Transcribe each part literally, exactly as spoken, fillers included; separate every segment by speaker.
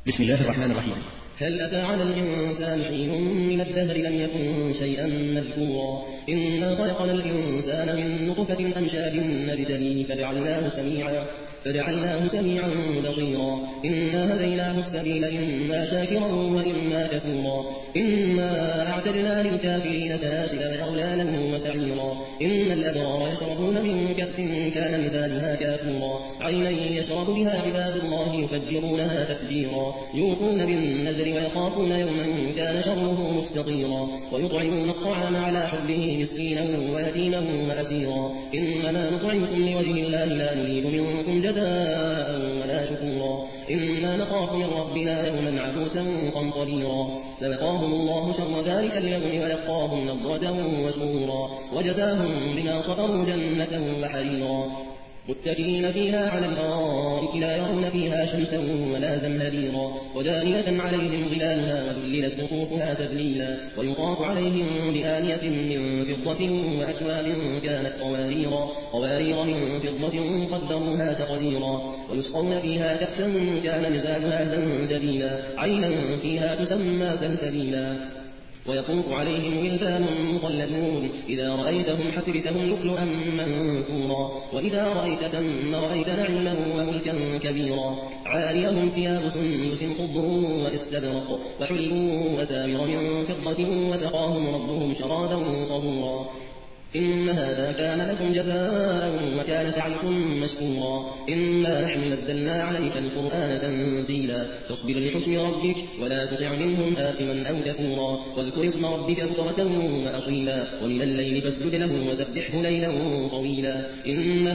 Speaker 1: بسم الله الرحمن الرحيم.
Speaker 2: هل أتى على الإنسان حين من الدهر لم يكن شيئا مذكورا إنا خلقنا الإنسان من نطفة أمشاج نبتليه فجعلناه سميعا فجعلناه سميعا بصيرا إنا هديناه السبيل إما شاكرا وإما كفورا إنا أعتدنا للكافرين سلاسل وأغلالا وسعيرا إن الأبرار يشربون من كأس كان مزاجها كافورا عينا يشرب بها عباد الله يفجرونها تفجيرا يوفون بالنذر ويخافون يوما كان شره مستطيرا ويطعمون الطعام على حبه مسكينا ويتيما وأسيرا إنما نطعمكم لوجه الله لا نريد منكم جزاء ولا شكورا إنا نخاف من ربنا يوما عبوسا قمطريرا فوقاهم الله شر ذلك اليوم ولقاهم نضرة وسرورا وجزاهم بما صبروا جنة وحريرا متكئين فيها على الأرائك لا يرون فيها شمسا ولا زمهريرا ودانية عليهم ظلالها وذللت قطوفها تذليلا ويطاف عليهم بآنية من فضة وأكواب كانت قواريرا قوارير من فضة قدروها تقديرا ويسقون فيها كأسا كان مزاجها زنجبيلا عينا فيها تسمى سلسبيلا ويطوف عليهم ولدان مخلدون إذا رأيتهم حسبتهم لؤلؤا منثورا وإذا رأيت ثم رأيت نعيما وملكا كبيرا عاليهم ثياب سندس خضر واستبرق وحلوا أساور من فضة وسقاهم ربهم شرابا طهورا إن هذا كان لكم جزاء وكان سعيكم مشكورا إنا نحن نزلنا عليك القرآن تنزيلا فاصبر لحكم ربك ولا تطع منهم آثما أو كفورا واذكر اسم ربك بكرة وأصيلا ومن الليل فاسجد له وسبحه ليلا طويلا إن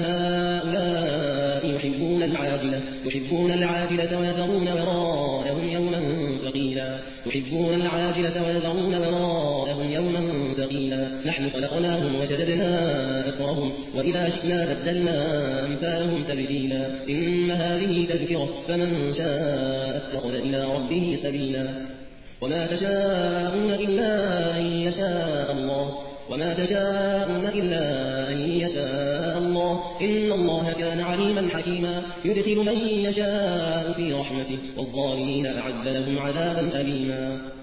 Speaker 2: هؤلاء يحبون العاجلة يحبون العاجلة ويذرون وراءهم يوما ثقيلا يحبون العاجلة ويذرون وراءهم يوما ثقيلا نحن خلقناهم وشددنا أسرهم وإذا شئنا بدلنا أمثالهم تبديلا إن هذه تذكرة فمن شاء اتخذ إلى ربه سبيلا وما تشاءون إلا أن يشاء الله وما تشاءون إلا أن يشاء الله إن الله كان عليما حكيما يدخل من يشاء في رحمته والظالمين أعد لهم عذابا أليما.